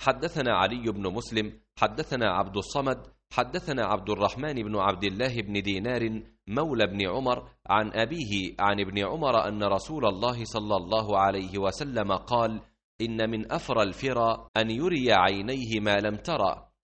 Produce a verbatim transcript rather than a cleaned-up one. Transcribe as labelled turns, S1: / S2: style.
S1: حدثنا علي بن مسلم حدثنا عبد الصمد حدثنا عبد الرحمن بن عبد الله بن دينار مولى بن عمر عن أبيه عن ابن عمر أن رسول الله صلى الله عليه وسلم قال: إن من أفرى الفرى أن يري عينيه ما لم ترى،